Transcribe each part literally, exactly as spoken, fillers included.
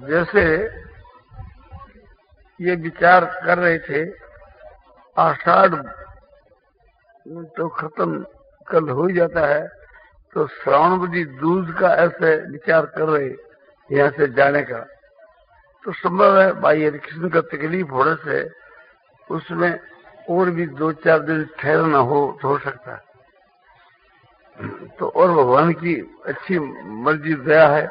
जैसे ये विचार कर रहे थे, आषाढ़ तो खत्म कल हो ही जाता है, तो श्रावणवती दूज का ऐसे विचार कर रहे यहाँ से जाने का, तो संभव है भाई हरि कृष्ण का तकलीफ होने से उसमें और भी दो चार दिन ठहरना हो तो हो सकता है। तो और भगवान की अच्छी मर्जी दया है,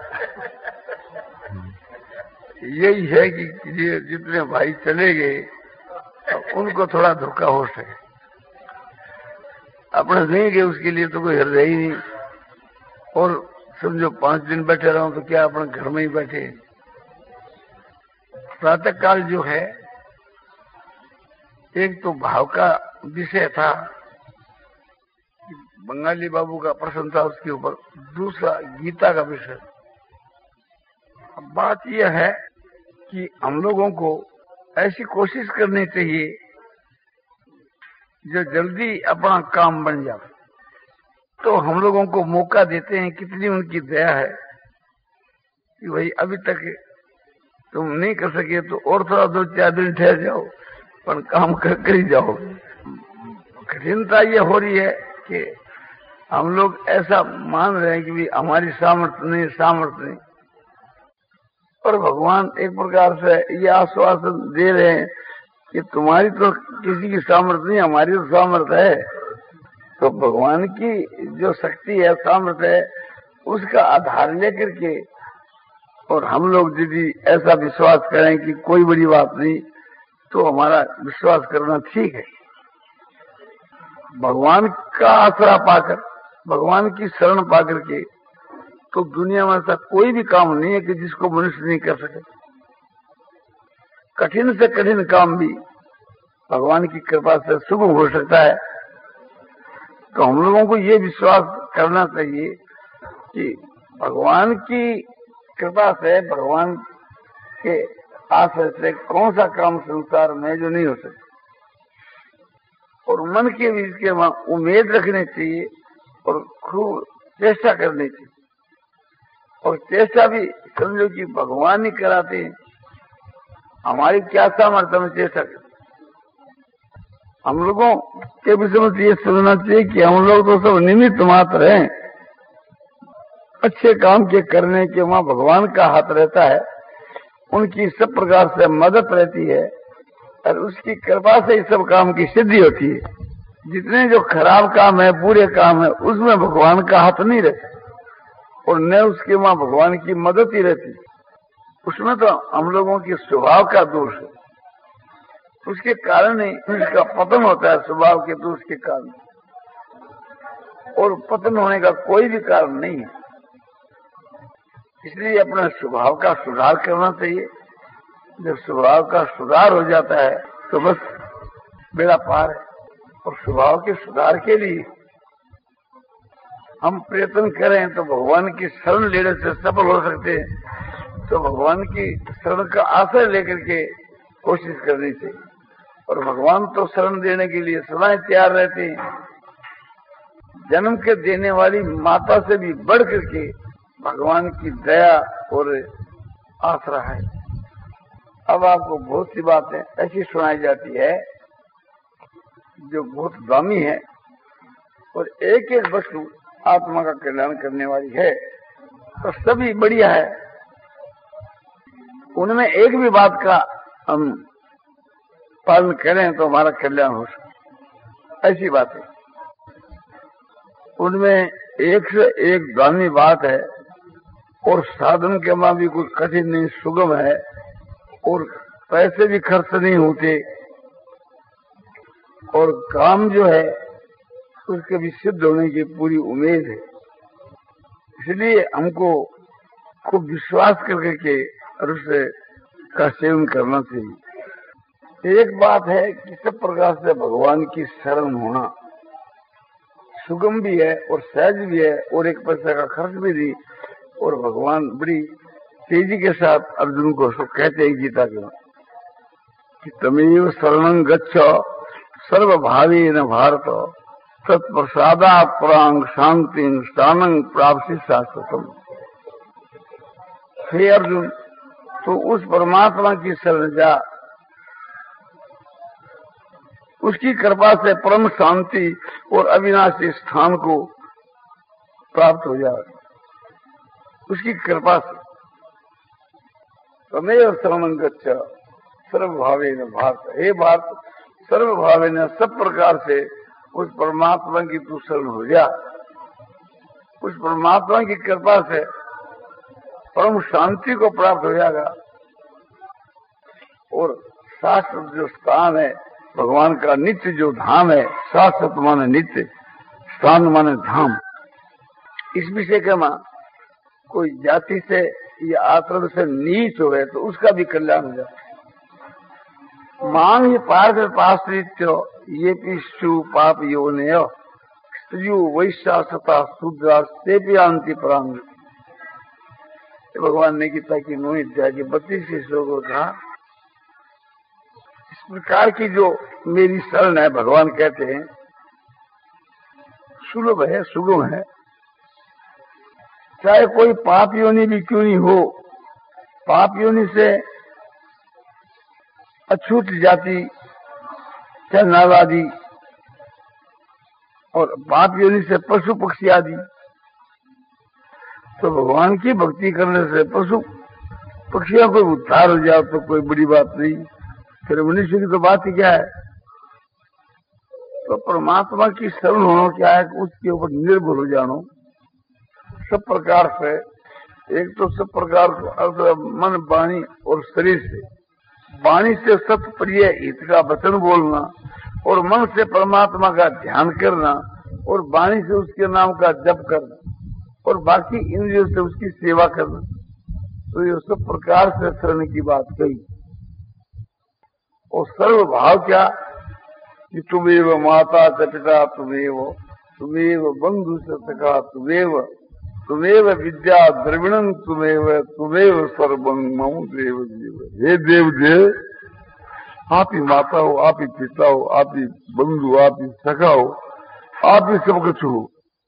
यही है कि ये जितने भाई चले गए उनको थोड़ा धोखा हो सके। अपने नहीं गए उसके लिए तो कोई हृदय ही नहीं, और समझो पांच दिन बैठे रहो तो क्या अपने घर में ही बैठे। प्रातः काल जो है एक तो भाव का विषय था, बंगाली बाबू का प्रश्न था उसके ऊपर, दूसरा गीता का विषय। अब बात यह है कि हम लोगों को ऐसी कोशिश करनी चाहिए जो जल्दी अपना काम बन जाए। तो हम लोगों को मौका देते हैं, कितनी उनकी दया है कि भाई अभी तक तुम नहीं कर सके तो और थोड़ा दो चार दिन ठहर जाओ, पर काम कर कर ही जाओ। कठिनता ये हो रही है कि हम लोग ऐसा मान रहे हैं कि भी हमारी सामर्थ्य नहीं सामर्थ्य नहीं, और भगवान एक प्रकार से ये आश्वासन दे रहे हैं कि तुम्हारी तो किसी की सामर्थ्य नहीं, हमारी तो सामर्थ्य है। तो भगवान की जो शक्ति है सामर्थ्य है उसका आधार लेकर के, और हम लोग यदि ऐसा विश्वास करें कि कोई बड़ी बात नहीं, तो हमारा विश्वास करना ठीक है। भगवान का आसरा पाकर, भगवान की शरण पाकर के, तो दुनिया में ऐसा कोई भी काम नहीं है कि जिसको मनुष्य नहीं कर सके। कठिन से कठिन काम भी भगवान की कृपा से सुगम हो सकता है। तो हम लोगों को ये विश्वास करना चाहिए कि भगवान की कृपा से, भगवान के आश्रय से कौन सा काम संसार में जो नहीं हो सकता। और मन के भी इसके उम्मीद रखनी चाहिए और खूब चेष्टा करनी चाहिए। और चेष्टा भी समझो कि भगवान ही कराते हैं, हमारी क्या सामर्थ्य में चेष्टा कर। हम लोगों के विषय में ये समझना चाहिए कि हम लोग तो सब निमित्त मात्र हैं। अच्छे काम के करने के वहां भगवान का हाथ रहता है, उनकी सब प्रकार से मदद रहती है, और उसकी कृपा से ही सब काम की सिद्धि होती है। जितने जो खराब काम है, बुरे काम है, उसमें भगवान का हाथ नहीं रहता, और न उसके वहां भगवान की मदद ही रहती। उसमें तो हम लोगों के स्वभाव का दोष है, उसके कारण ही उसका पतन होता है, स्वभाव के दोष के कारण। और पतन होने का कोई भी कारण नहीं है। इसलिए अपने स्वभाव का सुधार करना चाहिए। जब स्वभाव का सुधार हो जाता है तो बस बेड़ा पार है। और स्वभाव के सुधार के लिए हम प्रयत्न करें तो भगवान की शरण लेने से सफल हो सकते हैं। तो भगवान की शरण का आश्रय लेकर के कोशिश करनी चाहिए। और भगवान तो शरण देने के लिए सदा तैयार रहते हैं। जन्म के देने वाली माता से भी बढ़ करके भगवान की दया और आसरा है। अब आपको बहुत सी बातें ऐसी सुनाई जाती है जो बहुत दामी है, और एक एक वस्तु आत्मा का कल्याण करने वाली है, तो सभी बढ़िया है। उनमें एक भी बात का हम पालन करें तो हमारा कल्याण हो सकता। ऐसी बात है उनमें एक से एक दामी बात है, और साधन के मां भी कोई कठिन नहीं, सुगम है, और पैसे भी खर्च नहीं होते, और काम जो है उसके भी सिद्ध होने की पूरी उम्मीद है। इसलिए हमको खूब विश्वास करके के और उससे का सेवन करना चाहिए। एक बात है कि सब प्रकार से भगवान की शरण होना सुगम भी है और सहज भी है, और एक पैसा का खर्च भी नहीं। और भगवान बड़ी तेजी के साथ अर्जुन को सब कहते हैं गीता के कि तमेव शरणं गच्छ सर्वभावेन भारत तत्प्रसादात् परां शांतिं स्थानं प्राप्स्यसि शाश्वतम्। हे अर्जुन, तो उस परमात्मा की शरण जा, उसकी कृपा से परम शांति और अविनाशी स्थान को प्राप्त हो जाए, उसकी कृपा से। तमेव शरणं गच्छ सर्वभावेन भारत। हे भारत, सर्वभावेन सब प्रकार से उस परमात्मा की तू शरण हो जा। उस परमात्मा की कृपा से परम शांति को प्राप्त हो जाएगा। और शाश्वत जो स्थान है भगवान का, नित्य जो धाम है, शाश्वत माने नित्य, स्थान माने धाम। इस विषय के मां कोई जाति से या आश्रम से नीच हो तो उसका भी कल्याण हो जाता। मांग पार्थ पाश्रित्य ये पिशु पाप योने स्त्रियो वैश्या सता शूद्रा से भी अंति प्रांग। भगवान ने गीता की नौवीं अध्याय के बत्तीसवें श्लोक में कहा, इस प्रकार की जो मेरी शरण है, भगवान कहते हैं सुलभ है, सुगम है। चाहे कोई पाप योनि भी क्यों नहीं हो, पाप योनि से अछूत जाति, चाहे नाग आदि, और पाप योनि से पशु पक्षी आदि, तो भगवान की भक्ति करने से पशु पक्षियों को उद्धार हो जाओ तो कोई बड़ी बात नहीं। फिर मनुष्य की तो बात ही क्या है। तो परमात्मा की शरण होना क्या है, उसके ऊपर निर्भर हो जानो सब प्रकार से। एक तो सब प्रकार मन, वाणी और शरीर से। वाणी से सत्य प्रिय हित का वचन बोलना, और मन से परमात्मा का ध्यान करना, और वाणी से उसके नाम का जप करना, और बाकी इंद्रियों से उसकी सेवा करना। तो ये सब प्रकार से शरण की बात कही। और सर्व भाव क्या कि तुमेव माता च पिता, तुमेव तुमेव बंधु सखा, तुमेव तुमेव विद्या द्रविणं, तुमेव तुमेव सर्वं मम देव देव। हे देव देव, आप ही माता हो, आप ही पिता हो, आप ही बंधु, आप ही सखा हो, आप ही सब कुछ हो।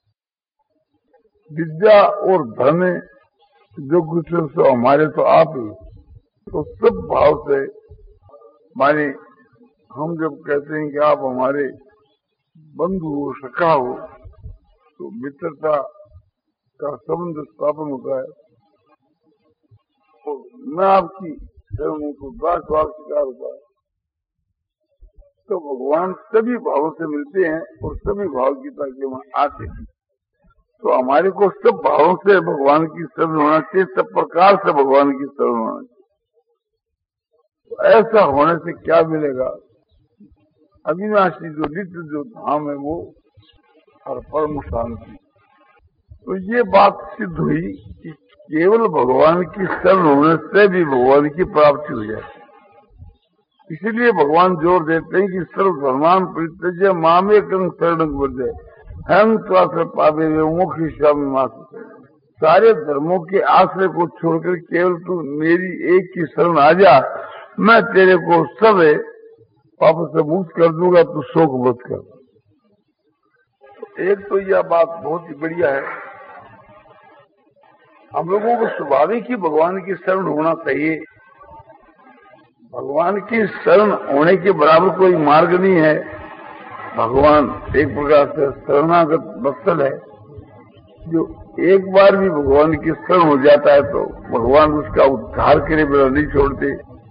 विद्या और धन जो कुछ है सो हमारे तो आप ही। तो सब भाव से माने हम जब कहते हैं कि आप हमारे बंधु हो, सखा हो, तो मित्रता का संबंध स्थापन होता है। तो मैं आपकी शरण को दास भाव स्वीकार होता है। तो भगवान सभी भावों से मिलते हैं और सभी भाव गीता के वहां आते हैं। तो हमारे को सब भावों से भगवान की शरण होना चाहिए, सब प्रकार से भगवान की शरण होना चाहिए। तो ऐसा होने से क्या मिलेगा? अविनाशी जो नित्य जो धाम है वो और परम शांति। तो ये बात सिद्ध हुई कि केवल भगवान की शरण होने से भी भगवान की प्राप्ति हो जाए। इसीलिए भगवान जोर देते हैं कि सर्व धर्मान परित्यज्य मामेकं शरणं व्रज, हम तो पावे मोक्ष मास। सारे धर्मों के आश्रय को छोड़कर केवल तू मेरी एक की शरण आ जा, मैं तेरे को सब पाप से मुक्त कर दूंगा, तू शोक मत कर। तो एक तो यह बात बहुत ही बढ़िया है। हम लोगों को स्वाभाविक ही भगवान की शरण होना चाहिए। भगवान की शरण होने के बराबर कोई मार्ग नहीं है। भगवान एक प्रकार से शरणागत वत्सल है। जो एक बार भी भगवान की शरण हो जाता है तो भगवान उसका उद्धार करे बिना नहीं छोड़ते।